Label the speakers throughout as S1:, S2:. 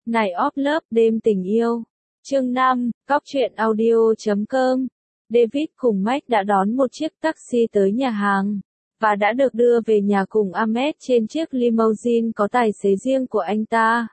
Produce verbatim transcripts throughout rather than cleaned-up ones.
S1: Night of Love, đêm tình yêu. Chương năm, Cóc truyện audio chấm com. David cùng Mike đã đón một chiếc taxi tới nhà hàng, và đã được đưa về nhà cùng Ahmed trên chiếc limousine có tài xế riêng của anh ta.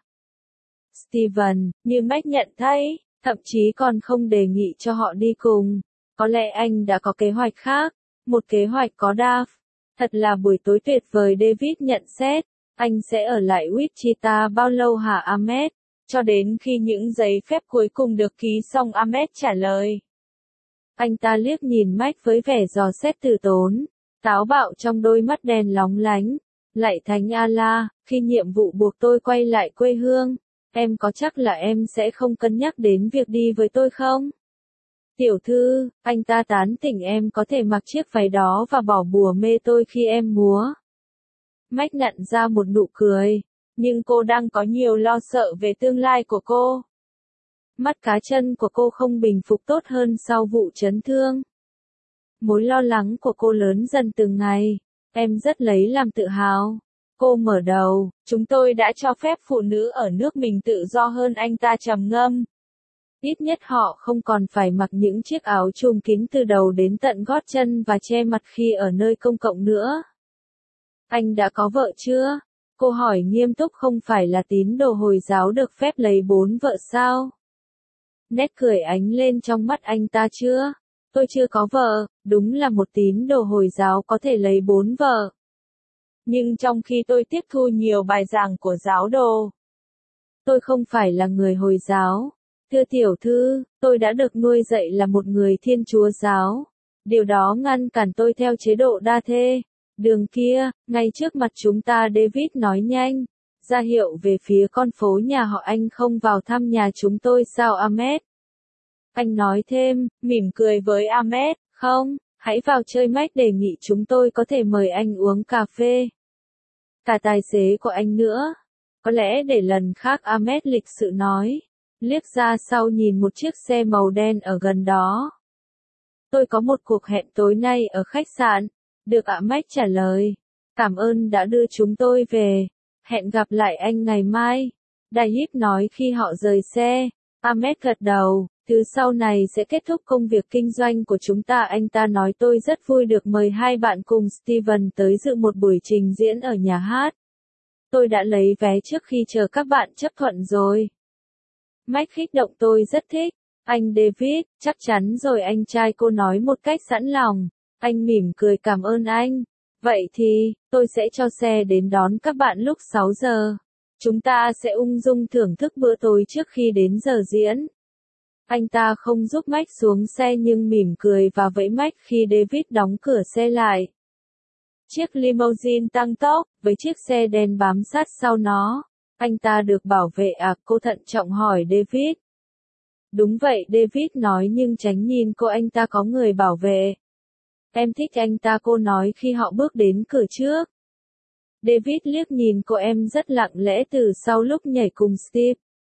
S1: Steven, như Mike nhận thấy, thậm chí còn không đề nghị cho họ đi cùng. Có lẽ anh đã có kế hoạch khác, một kế hoạch có đaf. Thật là buổi tối tuyệt vời, David nhận xét. Anh sẽ ở lại Wichita bao lâu hả Ahmed? Cho đến khi những giấy phép cuối cùng được ký xong, Ahmed trả lời. Anh ta liếc nhìn Mike với vẻ dò xét từ tốn, táo bạo trong đôi mắt đèn lóng lánh. Lạy Thánh Allah, khi nhiệm vụ buộc tôi quay lại quê hương, em có chắc là em sẽ không cân nhắc đến việc đi với tôi không? Tiểu thư, anh ta tán tỉnh, em có thể mặc chiếc váy đó và bỏ bùa mê tôi khi em múa. Mike nặn ra một nụ cười, nhưng cô đang có nhiều lo sợ về tương lai của cô. Mắt cá chân của cô không bình phục tốt hơn sau vụ chấn thương. Mối lo lắng của cô lớn dần từng ngày. Em rất lấy làm tự hào. Cô mở đầu, chúng tôi đã cho phép phụ nữ ở nước mình tự do hơn, anh ta trầm ngâm. Ít nhất họ không còn phải mặc những chiếc áo trùm kín từ đầu đến tận gót chân và che mặt khi ở nơi công cộng nữa. Anh đã có vợ chưa? Cô hỏi nghiêm túc, không phải là tín đồ Hồi giáo được phép lấy bốn vợ sao? Nét cười ánh lên trong mắt anh ta. Chưa, tôi chưa có vợ, đúng là một tín đồ Hồi giáo có thể lấy bốn vợ. Nhưng trong khi tôi tiếp thu nhiều bài giảng của giáo đồ, tôi không phải là người Hồi giáo. Thưa tiểu thư, tôi đã được nuôi dạy là một người Thiên Chúa giáo. Điều đó ngăn cản tôi theo chế độ đa thê. Đường kia, ngay trước mặt chúng ta, David nói nhanh, ra hiệu về phía con phố nhà họ. Anh không vào thăm nhà chúng tôi sao Ahmed? Anh nói thêm, mỉm cười với Ahmed, không, hãy vào chơi. Mike đề nghị chúng tôi có thể mời anh uống cà phê. Cả tài xế của anh nữa. Có lẽ để lần khác, Ahmed lịch sự nói, liếc ra sau nhìn một chiếc xe màu đen ở gần đó. Tôi có một cuộc hẹn tối nay ở khách sạn. Được ạ, Mike trả lời. Cảm ơn đã đưa chúng tôi về. Hẹn gặp lại anh ngày mai. David nói khi họ rời xe. Ahmed gật đầu. Thứ sau này sẽ kết thúc công việc kinh doanh của chúng ta. Anh ta nói tôi rất vui được mời hai bạn cùng Steven tới dự một buổi trình diễn ở nhà hát. Tôi đã lấy vé trước khi chờ các bạn chấp thuận rồi. Mike kích động, tôi rất thích. Anh David, chắc chắn rồi anh trai, cô nói một cách sẵn lòng. Anh mỉm cười, cảm ơn anh. Vậy thì, tôi sẽ cho xe đến đón các bạn lúc sáu giờ. Chúng ta sẽ ung dung thưởng thức bữa tối trước khi đến giờ diễn. Anh ta không giúp Mike xuống xe nhưng mỉm cười và vẫy Mike khi David đóng cửa xe lại. Chiếc limousine tăng tốc, với chiếc xe đen bám sát sau nó. Anh ta được bảo vệ à? Cô thận trọng hỏi David. Đúng vậy, David nói nhưng tránh nhìn cô, anh ta có người bảo vệ. Em thích anh ta, cô nói khi họ bước đến cửa trước. David liếc nhìn cô, em rất lặng lẽ từ sau lúc nhảy cùng Steve.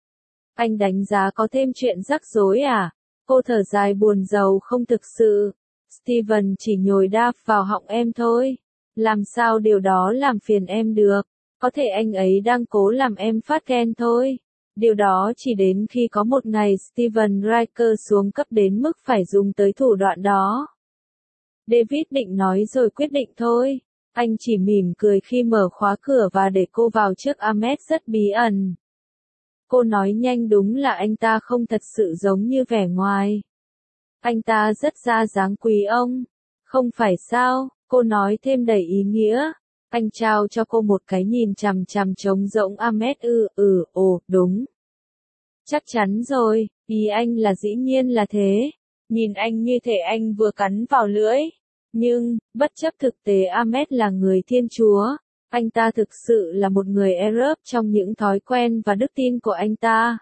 S1: Anh đánh giá có thêm chuyện rắc rối à? Cô thở dài buồn rầu, không thực sự. Steven chỉ nhồi đáp vào họng em thôi. Làm sao điều đó làm phiền em được? Có thể anh ấy đang cố làm em phát ghen thôi. Điều đó chỉ đến khi có một ngày Steven Riker xuống cấp đến mức phải dùng tới thủ đoạn đó. David định nói rồi quyết định thôi. Anh chỉ mỉm cười khi mở khóa cửa và để cô vào trước. Ahmed rất bí ẩn. Cô nói nhanh, đúng là anh ta không thật sự giống như vẻ ngoài. Anh ta rất ra dáng quý ông. Không phải sao? Cô nói thêm đầy ý nghĩa. Anh trao cho cô một cái nhìn chằm chằm trống rỗng. Ahmed ừ, ừ, ồ, đúng. Chắc chắn rồi, ý anh là dĩ nhiên là thế. Nhìn anh như thể anh vừa cắn vào lưỡi. Nhưng, bất chấp thực tế Ahmed là người Thiên Chúa, anh ta thực sự là một người Arab trong những thói quen và đức tin của anh ta.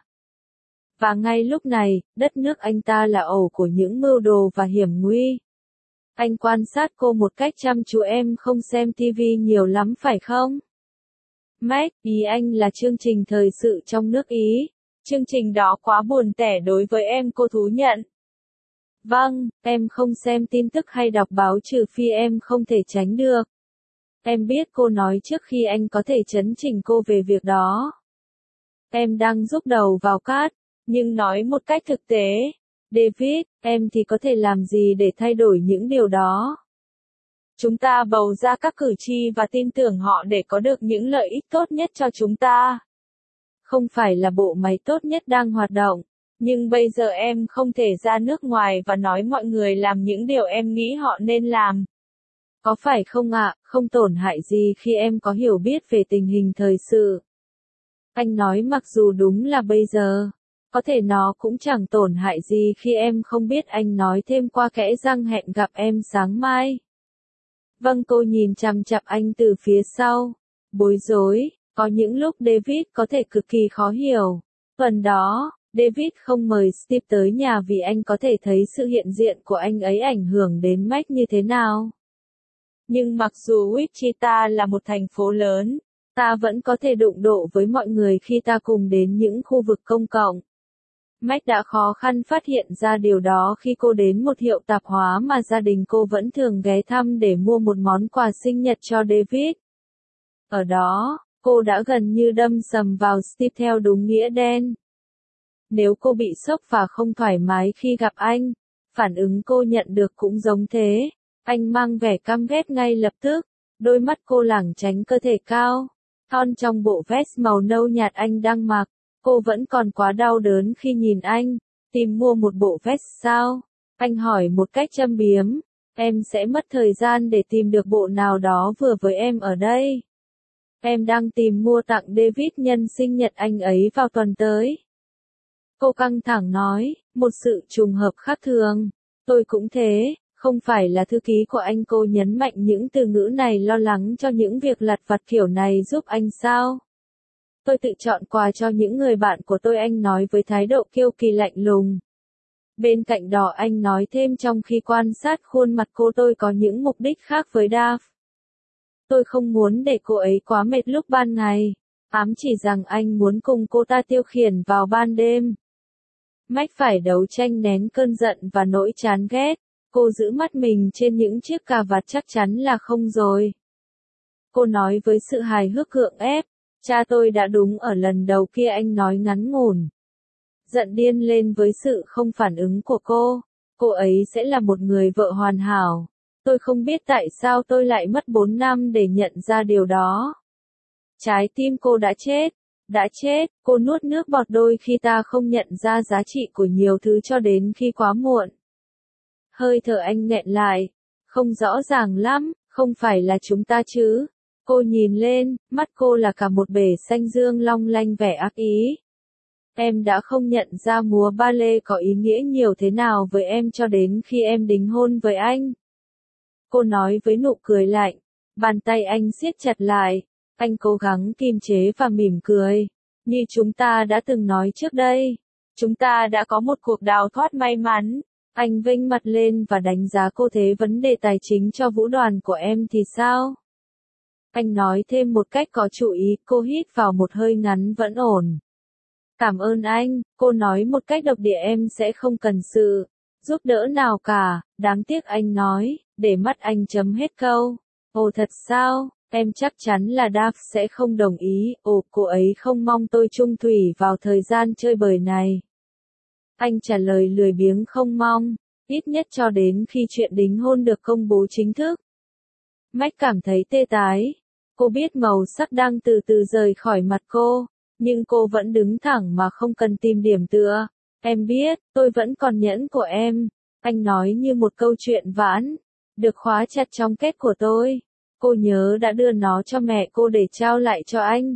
S1: Và ngay lúc này, đất nước anh ta là ổ của những mưu đồ và hiểm nguy. Anh quan sát cô một cách chăm chú. Em không xem ti vi nhiều lắm phải không? Mike, ý anh là chương trình thời sự trong nước Ý. Chương trình đó quá buồn tẻ đối với em, cô thú nhận. Vâng, em không xem tin tức hay đọc báo trừ phi em không thể tránh được. Em biết, cô nói trước khi anh có thể chấn chỉnh cô về việc đó. Em đang rúc đầu vào cát, nhưng nói một cách thực tế, David, em thì có thể làm gì để thay đổi những điều đó? Chúng ta bầu ra các cử tri và tin tưởng họ để có được những lợi ích tốt nhất cho chúng ta. Không phải là bộ máy tốt nhất đang hoạt động, nhưng bây giờ em không thể ra nước ngoài và nói mọi người làm những điều em nghĩ họ nên làm. Có phải không ạ, không tổn hại gì khi em có hiểu biết về tình hình thời sự. Anh nói mặc dù đúng là bây giờ, có thể nó cũng chẳng tổn hại gì khi em không biết, anh nói thêm qua kẽ răng, hẹn gặp em sáng mai. Vâng, cô nhìn chằm chằm anh từ phía sau, bối rối, có những lúc David có thể cực kỳ khó hiểu. Tuần đó, David không mời Steve tới nhà vì anh có thể thấy sự hiện diện của anh ấy ảnh hưởng đến Mike như thế nào. Nhưng mặc dù Wichita là một thành phố lớn, ta vẫn có thể đụng độ với mọi người khi ta cùng đến những khu vực công cộng. Mike đã khó khăn phát hiện ra điều đó khi cô đến một hiệu tạp hóa mà gia đình cô vẫn thường ghé thăm để mua một món quà sinh nhật cho David. Ở đó, cô đã gần như đâm sầm vào Steve theo đúng nghĩa đen. Nếu cô bị sốc và không thoải mái khi gặp anh, phản ứng cô nhận được cũng giống thế. Anh mang vẻ căm ghét ngay lập tức, đôi mắt cô lảng tránh cơ thể cao, thon trong bộ vest màu nâu nhạt anh đang mặc. Cô vẫn còn quá đau đớn khi nhìn anh. Tìm mua một bộ vest sao? Anh hỏi một cách châm biếm. Em sẽ mất thời gian để tìm được bộ nào đó vừa với em ở đây. Em đang tìm mua tặng David nhân sinh nhật anh ấy vào tuần tới. Cô căng thẳng nói, một sự trùng hợp khác thường. Tôi cũng thế, không phải là thư ký của anh. Cô nhấn mạnh những từ ngữ này, lo lắng cho những việc lặt vặt kiểu này giúp anh sao? Tôi tự chọn quà cho những người bạn của tôi, anh nói với thái độ kiêu kỳ lạnh lùng. Bên cạnh đó anh nói thêm trong khi quan sát khuôn mặt cô, tôi có những mục đích khác với Daph. Tôi không muốn để cô ấy quá mệt lúc ban ngày, ám chỉ rằng anh muốn cùng cô ta tiêu khiển vào ban đêm. Mike phải đấu tranh nén cơn giận và nỗi chán ghét. Cô giữ mắt mình trên những chiếc cà vạt, chắc chắn là không rồi. Cô nói với sự hài hước gượng ép. Cha tôi đã đúng ở lần đầu kia, anh nói ngắn ngủn. Giận điên lên với sự không phản ứng của cô. Cô ấy sẽ là một người vợ hoàn hảo. Tôi không biết tại sao tôi lại mất bốn năm để nhận ra điều đó. Trái tim cô đã chết. Đã chết, cô nuốt nước bọt đôi khi ta không nhận ra giá trị của nhiều thứ cho đến khi quá muộn. Hơi thở anh nghẹn lại. Không rõ ràng lắm, không phải là chúng ta chứ. Cô nhìn lên, mắt cô là cả một bể xanh dương long lanh vẻ ác ý. Em đã không nhận ra múa ba lê có ý nghĩa nhiều thế nào với em cho đến khi em đính hôn với anh. Cô nói với nụ cười lạnh. Bàn tay anh siết chặt lại. Anh cố gắng kiềm chế và mỉm cười. Như chúng ta đã từng nói trước đây. Chúng ta đã có một cuộc đào thoát may mắn. Anh vênh mặt lên và đánh giá cô. Thế vấn đề tài chính cho vũ đoàn của em thì sao? Anh nói thêm một cách có chủ ý. Cô hít vào một hơi ngắn. Vẫn ổn. Cảm ơn anh, cô nói một cách độc địa, em sẽ không cần sự giúp đỡ nào cả. Đáng tiếc, anh nói, để mắt anh chấm hết câu. Ồ thật sao, em chắc chắn là Daph sẽ không đồng ý. Ồ, cô ấy không mong tôi chung thủy vào thời gian chơi bời này. Anh trả lời lười biếng, không mong, ít nhất cho đến khi chuyện đính hôn được công bố chính thức. Mike cảm thấy tê tái. Cô biết màu sắc đang từ từ rời khỏi mặt cô. Nhưng cô vẫn đứng thẳng mà không cần tìm điểm tựa. Em biết, tôi vẫn còn nhẫn của em. Anh nói như một câu chuyện vãn. Được khóa chặt trong kết của tôi. Cô nhớ đã đưa nó cho mẹ cô để trao lại cho anh.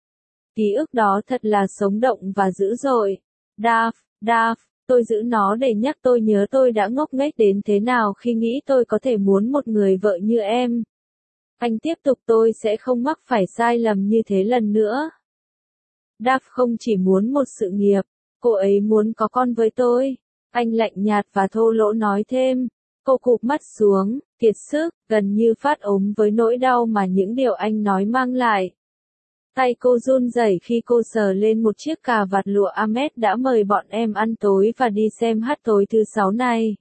S1: Ký ức đó thật là sống động và dữ dội. Daph, Daph, tôi giữ nó để nhắc tôi nhớ tôi đã ngốc nghếch đến thế nào khi nghĩ tôi có thể muốn một người vợ như em. Anh tiếp tục, tôi sẽ không mắc phải sai lầm như thế lần nữa. Daph không chỉ muốn một sự nghiệp, cô ấy muốn có con với tôi. Anh lạnh nhạt và thô lỗ nói thêm. Cô cụp mắt xuống, kiệt sức, gần như phát ốm với nỗi đau mà những điều anh nói mang lại. Tay cô run rẩy khi cô sờ lên một chiếc cà vạt lụa. Ahmed đã mời bọn em ăn tối và đi xem hát tối thứ sáu này.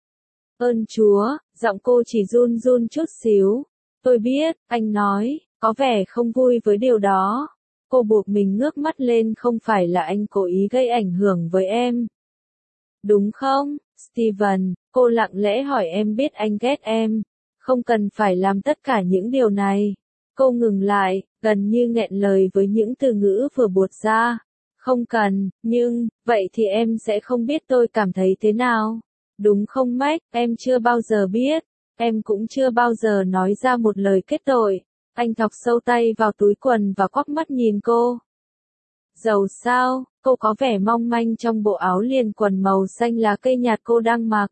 S1: Ơn Chúa, giọng cô chỉ run run chút xíu. Tôi biết, anh nói, có vẻ không vui với điều đó. Cô buộc mình ngước mắt lên, không phải là anh cố ý gây ảnh hưởng với em. Đúng không, Steven? Cô lặng lẽ hỏi, em biết anh ghét em. Không cần phải làm tất cả những điều này. Cô ngừng lại, gần như nghẹn lời với những từ ngữ vừa buột ra. Không cần, nhưng, vậy thì em sẽ không biết tôi cảm thấy thế nào. Đúng không Max, em chưa bao giờ biết. Em cũng chưa bao giờ nói ra một lời kết tội. Anh thọc sâu tay vào túi quần và quắc mắt nhìn cô. Dầu sao, cô có vẻ mong manh trong bộ áo liền quần màu xanh lá cây nhạt cô đang mặc.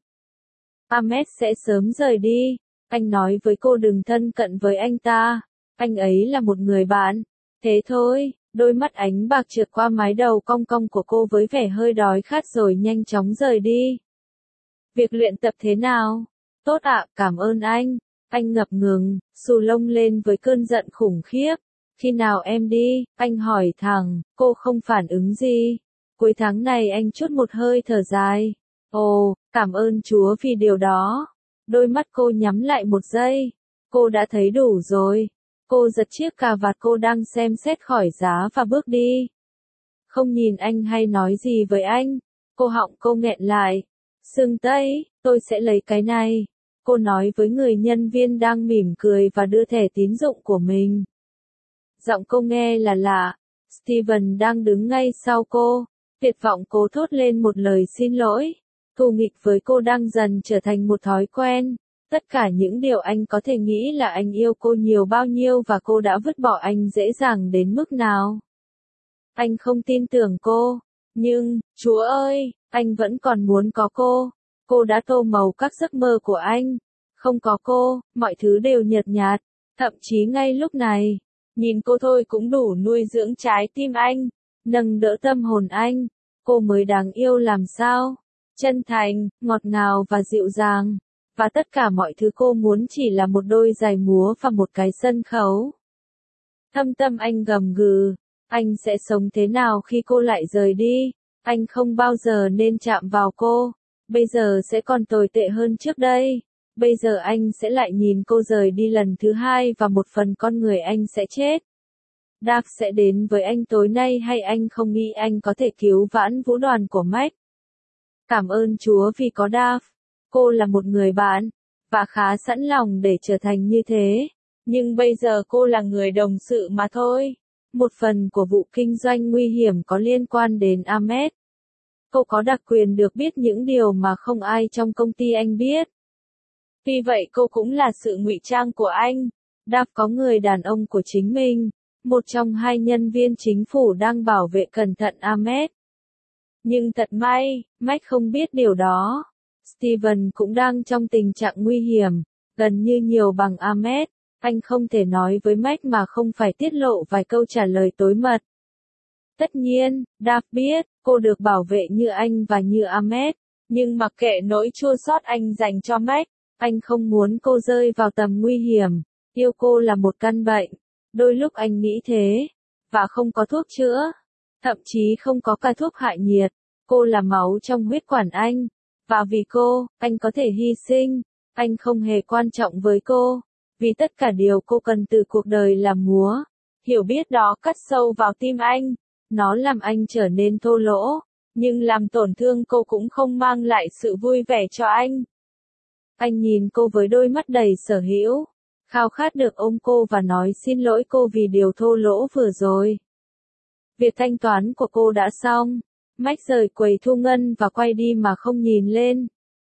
S1: Ahmed sẽ sớm rời đi. Anh nói với cô đừng thân cận với anh ta. Anh ấy là một người bạn. Thế thôi, đôi mắt ánh bạc trượt qua mái đầu cong cong của cô với vẻ hơi đói khát rồi nhanh chóng rời đi. Việc luyện tập thế nào? Tốt ạ, cảm ơn anh. Anh ngập ngừng, xù lông lên với cơn giận khủng khiếp. Khi nào em đi? Anh hỏi thẳng, cô không phản ứng gì. Cuối tháng này anh trút một hơi thở dài. Ồ, cảm ơn Chúa vì điều đó. Đôi mắt cô nhắm lại một giây. Cô đã thấy đủ rồi. Cô giật chiếc cà vạt cô đang xem xét khỏi giá và bước đi. Không nhìn anh hay nói gì với anh. Cô họng cô nghẹn lại. Sưng tấy, tôi sẽ lấy cái này. Cô nói với người nhân viên đang mỉm cười và đưa thẻ tín dụng của mình. Giọng cô nghe là lạ. Steven đang đứng ngay sau cô. Tuyệt vọng cố thốt lên một lời xin lỗi. Thù nghịch với cô đang dần trở thành một thói quen. Tất cả những điều anh có thể nghĩ là anh yêu cô nhiều bao nhiêu và cô đã vứt bỏ anh dễ dàng đến mức nào. Anh không tin tưởng cô. Nhưng, Chúa ơi, anh vẫn còn muốn có cô. Cô đã tô màu các giấc mơ của anh. Không có cô, mọi thứ đều nhợt nhạt. Thậm chí ngay lúc này, nhìn cô thôi cũng đủ nuôi dưỡng trái tim anh, nâng đỡ tâm hồn anh. Cô mới đáng yêu làm sao? Chân thành, ngọt ngào và dịu dàng. Và tất cả mọi thứ cô muốn chỉ là một đôi giày múa và một cái sân khấu. Thâm tâm anh gầm gừ. Anh sẽ sống thế nào khi cô lại rời đi? Anh không bao giờ nên chạm vào cô. Bây giờ sẽ còn tồi tệ hơn trước đây. Bây giờ anh sẽ lại nhìn cô rời đi lần thứ hai và một phần con người anh sẽ chết. Dark sẽ đến với anh tối nay hay anh không nghĩ anh có thể cứu vãn vũ đoàn của Max? Cảm ơn Chúa vì có Dark. Cô là một người bạn, và khá sẵn lòng để trở thành như thế. Nhưng bây giờ cô là người đồng sự mà thôi. Một phần của vụ kinh doanh nguy hiểm có liên quan đến Ahmed. Cô có đặc quyền được biết những điều mà không ai trong công ty anh biết. Vì vậy cô cũng là sự ngụy trang của anh. Đáp có người đàn ông của chính mình. Một trong hai nhân viên chính phủ đang bảo vệ cẩn thận Ahmed. Nhưng thật may, Max không biết điều đó. Steven cũng đang trong tình trạng nguy hiểm, gần như nhiều bằng Ahmed. Anh không thể nói với Max mà không phải tiết lộ vài câu trả lời tối mật. Tất nhiên, Dave biết, cô được bảo vệ như anh và như Ahmed. Nhưng mặc kệ nỗi chua xót anh dành cho Max, anh không muốn cô rơi vào tầm nguy hiểm. Yêu cô là một căn bệnh. Đôi lúc anh nghĩ thế. Và không có thuốc chữa. Thậm chí không có cả thuốc hạ nhiệt. Cô là máu trong huyết quản anh. Và vì cô, anh có thể hy sinh. Anh không hề quan trọng với cô. Vì tất cả điều cô cần từ cuộc đời là múa. Hiểu biết đó cắt sâu vào tim anh. Nó làm anh trở nên thô lỗ. Nhưng làm tổn thương cô cũng không mang lại sự vui vẻ cho anh. Anh nhìn cô với đôi mắt đầy sở hữu. Khao khát được ôm cô và nói xin lỗi cô vì điều thô lỗ vừa rồi. Việc thanh toán của cô đã xong. Max rời quầy thu ngân và quay đi mà không nhìn lên.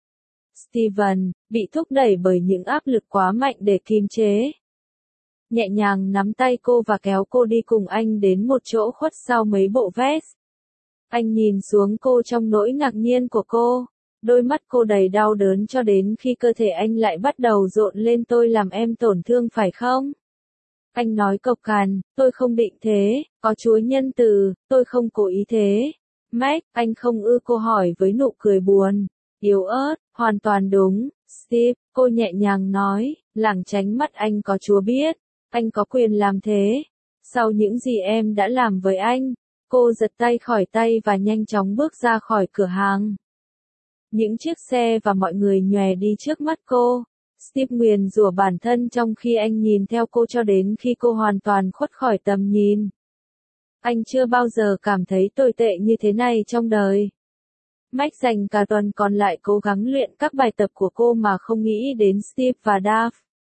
S1: Steven, bị thúc đẩy bởi những áp lực quá mạnh để kiềm chế. Nhẹ nhàng nắm tay cô và kéo cô đi cùng anh đến một chỗ khuất sau mấy bộ vest. Anh nhìn xuống cô trong nỗi ngạc nhiên của cô. Đôi mắt cô đầy đau đớn cho đến khi cơ thể anh lại bắt đầu rộn lên tôi làm em tổn thương phải không? Anh nói cộc cằn, tôi không định thế, có Chúa nhân từ, tôi không cố ý thế. Max, anh không ưa cô hỏi với nụ cười buồn, yếu ớt, hoàn toàn đúng. Steve, cô nhẹ nhàng nói, lảng tránh mắt anh có Chúa biết, anh có quyền làm thế. Sau những gì em đã làm với anh, cô giật tay khỏi tay và nhanh chóng bước ra khỏi cửa hàng. Những chiếc xe và mọi người nhòe đi trước mắt cô. Steve nguyền rủa bản thân trong khi anh nhìn theo cô cho đến khi cô hoàn toàn khuất khỏi tầm nhìn. Anh chưa bao giờ cảm thấy tồi tệ như thế này trong đời. Mike dành cả tuần còn lại cố gắng luyện các bài tập của cô mà không nghĩ đến Steve và Dave.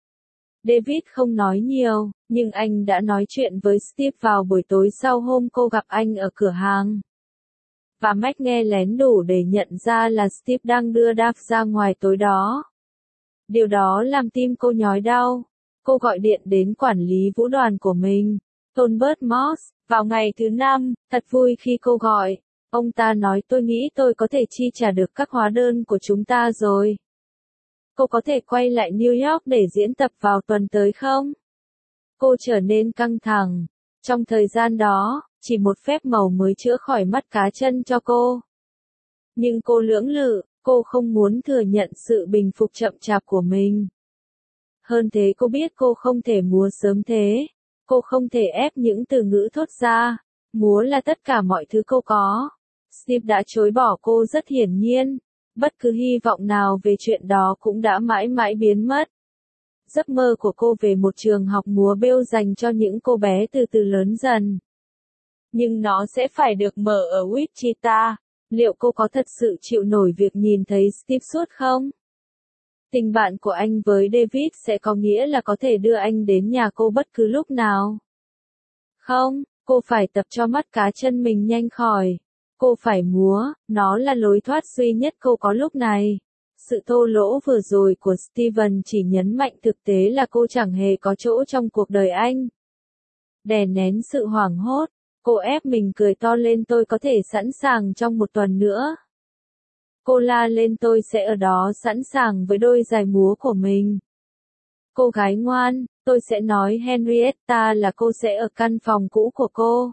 S1: David không nói nhiều, nhưng anh đã nói chuyện với Steve vào buổi tối sau hôm cô gặp anh ở cửa hàng. Và Mike nghe lén đủ để nhận ra là Steve đang đưa Dave ra ngoài tối đó. Điều đó làm tim cô nhói đau. Cô gọi điện đến quản lý vũ đoàn của mình, Tolbert Moss, vào ngày thứ năm, thật vui khi cô gọi. Ông ta nói tôi nghĩ tôi có thể chi trả được các hóa đơn của chúng ta rồi. Cô có thể quay lại New York để diễn tập vào tuần tới không? Cô trở nên căng thẳng. Trong thời gian đó, chỉ một phép màu mới chữa khỏi mắt cá chân cho cô. Nhưng cô lưỡng lự, cô không muốn thừa nhận sự bình phục chậm chạp của mình. Hơn thế cô biết cô không thể múa sớm thế. Cô không thể ép những từ ngữ thốt ra. Múa là tất cả mọi thứ cô có. Steve đã chối bỏ cô rất hiển nhiên. Bất cứ hy vọng nào về chuyện đó cũng đã mãi mãi biến mất. Giấc mơ của cô về một trường học múa bêu dành cho những cô bé từ từ lớn dần. Nhưng nó sẽ phải được mở ở Wichita. Liệu cô có thật sự chịu nổi việc nhìn thấy Steve suốt không? Tình bạn của anh với David sẽ có nghĩa là có thể đưa anh đến nhà cô bất cứ lúc nào. Không, cô phải tập cho mắt cá chân mình nhanh khỏi. Cô phải múa, nó là lối thoát duy nhất cô có lúc này. Sự thô lỗ vừa rồi của Steven chỉ nhấn mạnh thực tế là cô chẳng hề có chỗ trong cuộc đời anh. Đè nén sự hoảng hốt, cô ép mình cười to lên tôi có thể sẵn sàng trong một tuần nữa. Cô la lên tôi sẽ ở đó sẵn sàng với đôi giày múa của mình. Cô gái ngoan, tôi sẽ nói Henrietta là cô sẽ ở căn phòng cũ của cô.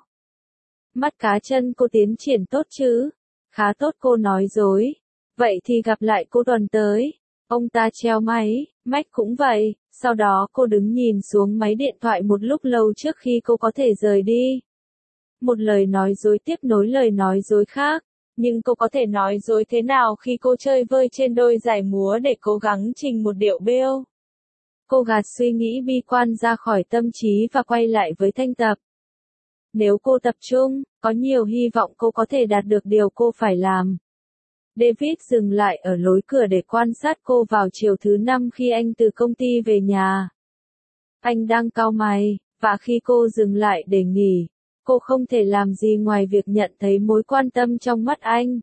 S1: Mắt cá chân cô tiến triển tốt chứ? Khá tốt cô nói dối. Vậy thì gặp lại cô tuần tới. Ông ta treo máy, Mike cũng vậy. Sau đó cô đứng nhìn xuống máy điện thoại một lúc lâu trước khi cô có thể rời đi. Một lời nói dối tiếp nối lời nói dối khác. Nhưng cô có thể nói dối thế nào khi cô chơi vơi trên đôi giày múa để cố gắng trình một điệu bêu? Cô gạt suy nghĩ bi quan ra khỏi tâm trí và quay lại với thanh tập. Nếu cô tập trung, có nhiều hy vọng cô có thể đạt được điều cô phải làm. David dừng lại ở lối cửa để quan sát cô vào chiều thứ năm khi anh từ công ty về nhà. Anh đang cau mày, và khi cô dừng lại để nghỉ, cô không thể làm gì ngoài việc nhận thấy mối quan tâm trong mắt anh.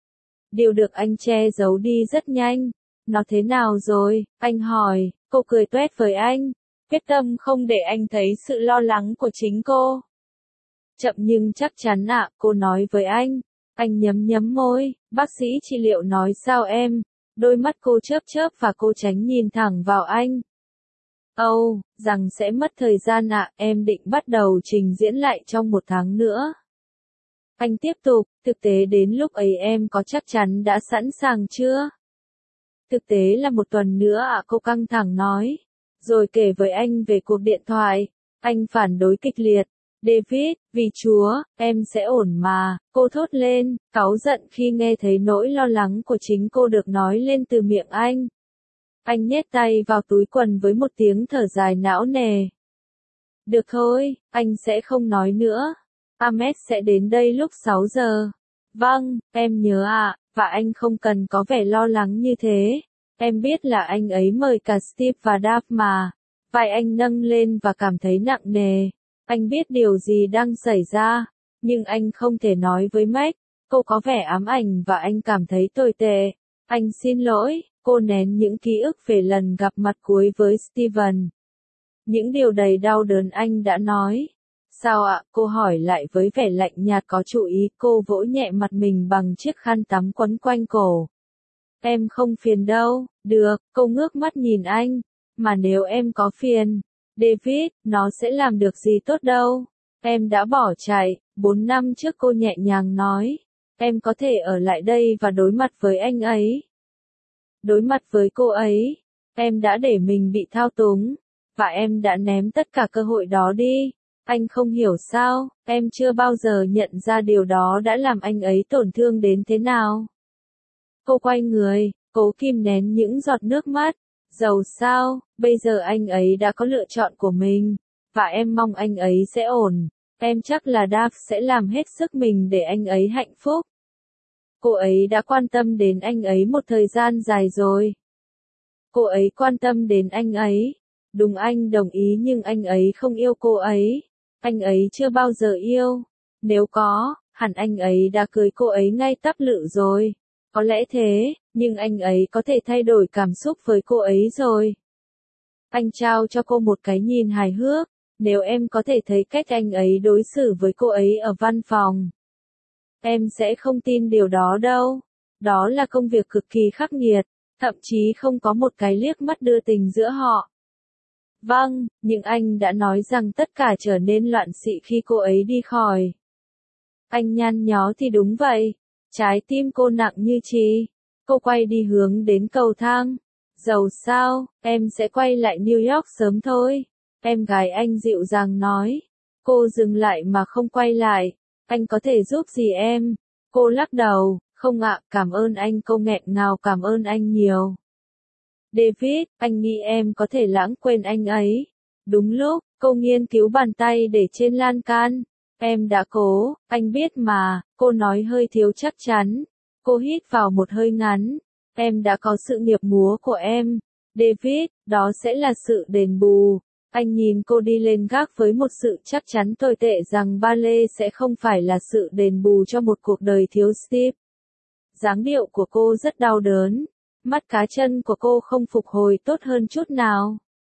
S1: Điều được anh che giấu đi rất nhanh. Nó thế nào rồi? Anh hỏi. Cô cười toét với anh. Quyết tâm không để anh thấy sự lo lắng của chính cô. Chậm nhưng chắc chắn ạ, à, cô nói với anh. Anh nhấm nhấm môi. Bác sĩ trị liệu nói sao em? Đôi mắt cô chớp chớp và cô tránh nhìn thẳng vào anh. Âu, oh, rằng sẽ mất thời gian ạ, à, em định bắt đầu trình diễn lại trong một tháng nữa. Anh tiếp tục, thực tế đến lúc ấy em có chắc chắn đã sẵn sàng chưa? Thực tế là một tuần nữa ạ, à, cô căng thẳng nói. Rồi kể với anh về cuộc điện thoại. Anh phản đối kịch liệt. David, vì Chúa, em sẽ ổn mà, cô thốt lên, cáu giận khi nghe thấy nỗi lo lắng của chính cô được nói lên từ miệng anh. Anh nhét tay vào túi quần với một tiếng thở dài não nề. Được thôi, anh sẽ không nói nữa. Ahmed sẽ đến đây lúc sáu giờ. Vâng, em nhớ ạ, à, và anh không cần có vẻ lo lắng như thế. Em biết là anh ấy mời cả Steve và Dave mà. Vai anh nâng lên và cảm thấy nặng nề. Anh biết điều gì đang xảy ra, nhưng anh không thể nói với Meg. Cô có vẻ ám ảnh và anh cảm thấy tồi tệ. Anh xin lỗi, cô nén những ký ức về lần gặp mặt cuối với Steven. Những điều đầy đau đớn anh đã nói. Sao ạ? Cô hỏi lại với vẻ lạnh nhạt có chủ ý. Cô vỗ nhẹ mặt mình bằng chiếc khăn tắm quấn quanh cổ. Em không phiền đâu. Được, cô ngước mắt nhìn anh. Mà nếu em có phiền, David, nó sẽ làm được gì tốt đâu. Em đã bỏ chạy. Bốn năm trước cô nhẹ nhàng nói. Em có thể ở lại đây và đối mặt với anh ấy. Đối mặt với cô ấy. Em đã để mình bị thao túng. Và em đã ném tất cả cơ hội đó đi. Anh không hiểu sao, em chưa bao giờ nhận ra điều đó đã làm anh ấy tổn thương đến thế nào. Cô quay người, cố kìm nén những giọt nước mắt. Dầu sao, bây giờ anh ấy đã có lựa chọn của mình. Và em mong anh ấy sẽ ổn. Em chắc là Dave sẽ làm hết sức mình để anh ấy hạnh phúc. Cô ấy đã quan tâm đến anh ấy một thời gian dài rồi. Cô ấy quan tâm đến anh ấy. Đúng, anh đồng ý, nhưng anh ấy không yêu cô ấy. Anh ấy chưa bao giờ yêu. Nếu có, hẳn anh ấy đã cưới cô ấy ngay tắp lự rồi. Có lẽ thế, nhưng anh ấy có thể thay đổi cảm xúc với cô ấy rồi. Anh trao cho cô một cái nhìn hài hước. Nếu em có thể thấy cách anh ấy đối xử với cô ấy ở văn phòng, em sẽ không tin điều đó đâu. Đó là công việc cực kỳ khắc nghiệt, thậm chí không có một cái liếc mắt đưa tình giữa họ. Vâng, nhưng anh đã nói rằng tất cả trở nên loạn xị khi cô ấy đi khỏi. Anh nhăn nhó thì đúng vậy. Trái tim cô nặng như chì. Cô quay đi hướng đến cầu thang. Dầu sao, em sẽ quay lại New York sớm thôi. Em gái anh dịu dàng nói. Cô dừng lại mà không quay lại. Anh có thể giúp gì em? Cô lắc đầu. Không ạ, cảm ơn anh. Cô nghẹn ngào, cảm ơn anh nhiều. David, anh nghĩ em có thể lãng quên anh ấy. Đúng lúc, cô nghiên cứu bàn tay để trên lan can. Em đã cố, anh biết mà, cô nói hơi thiếu chắc chắn. Cô hít vào một hơi ngắn. Em đã có sự nghiệp múa của em. David, đó sẽ là sự đền bù. Anh nhìn cô đi lên gác với một sự chắc chắn tồi tệ rằng ballet sẽ không phải là sự đền bù cho một cuộc đời thiếu Steve. Dáng điệu của cô rất đau đớn. Mắt cá chân của cô không phục hồi tốt hơn chút nào.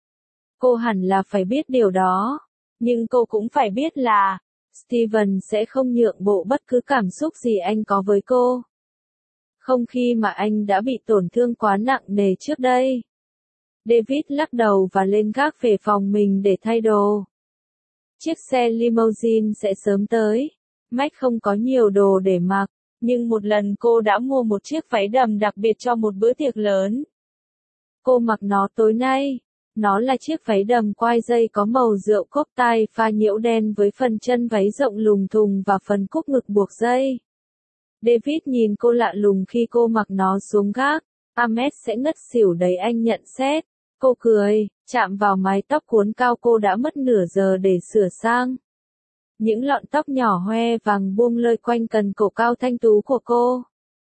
S1: Cô hẳn là phải biết điều đó. Nhưng cô cũng phải biết là Steven sẽ không nhượng bộ bất cứ cảm xúc gì anh có với cô. Không khi mà anh đã bị tổn thương quá nặng nề trước đây. David lắc đầu và lên gác về phòng mình để thay đồ. Chiếc xe limousine sẽ sớm tới. Mike không có nhiều đồ để mặc, nhưng một lần cô đã mua một chiếc váy đầm đặc biệt cho một bữa tiệc lớn. Cô mặc nó tối nay. Nó là chiếc váy đầm quai dây có màu rượu cốp tai pha nhiễu đen với phần chân váy rộng lùng thùng và phần cúc ngực buộc dây. David nhìn cô lạ lùng khi cô mặc nó xuống gác. Ahmed sẽ ngất xỉu đấy, anh nhận xét. Cô cười, chạm vào mái tóc cuốn cao cô đã mất nửa giờ để sửa sang. Những lọn tóc nhỏ hoe vàng buông lơi quanh cần cổ cao thanh tú của cô.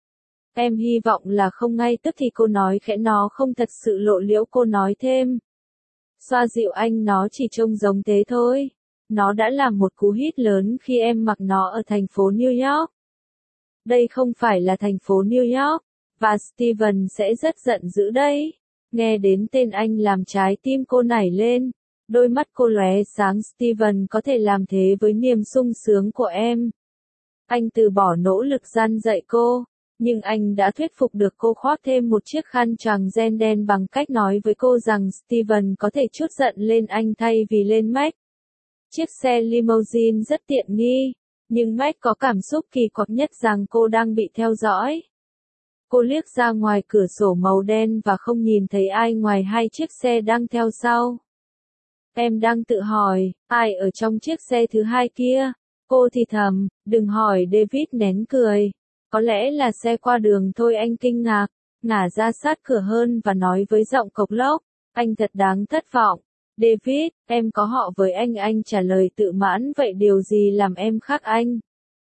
S1: Em hy vọng là không ngay tức thì cô nói khẽ, nó không thật sự lộ liễu, cô nói thêm. Xoa dịu anh, nó chỉ trông giống thế thôi. Nó đã làm một cú hit lớn khi em mặc nó ở thành phố New York. Đây không phải là thành phố New York, và Steven sẽ rất giận dữ đấy. Nghe đến tên anh làm trái tim cô nảy lên. Đôi mắt cô lóe sáng. Steven có thể làm thế với niềm sung sướng của em. Anh từ bỏ nỗ lực gian dạy cô. Nhưng anh đã thuyết phục được cô khoác thêm một chiếc khăn choàng ren đen bằng cách nói với cô rằng Steven có thể trút giận lên anh thay vì lên Mac. Chiếc xe limousine rất tiện nghi, nhưng Mac có cảm xúc kỳ quặc nhất rằng cô đang bị theo dõi. Cô liếc ra ngoài cửa sổ màu đen và không nhìn thấy ai ngoài hai chiếc xe đang theo sau. Em đang tự hỏi, ai ở trong chiếc xe thứ hai kia? Cô thì thầm, đừng hỏi. David nén cười. Có lẽ là xe qua đường thôi. Anh kinh ngạc, ngả ra sát cửa hơn và nói với giọng cộc lốc, anh thật đáng thất vọng. David, em có họ với anh. Anh trả lời tự mãn, vậy điều gì làm em khác anh?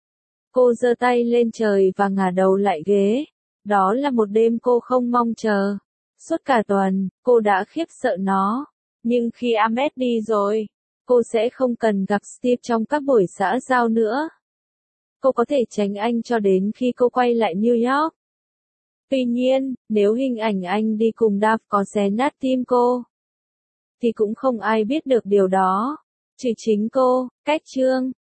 S1: Cô giơ tay lên trời và ngả đầu lại ghế. Đó là một đêm cô không mong chờ. Suốt cả tuần, cô đã khiếp sợ nó. Nhưng khi Ahmed đi rồi, cô sẽ không cần gặp Steve trong các buổi xã giao nữa. Cô có thể tránh anh cho đến khi cô quay lại New York. Tuy nhiên, nếu hình ảnh anh đi cùng Dave có xé nát tim cô, thì cũng không ai biết được điều đó, trừ chính cô. Cách chương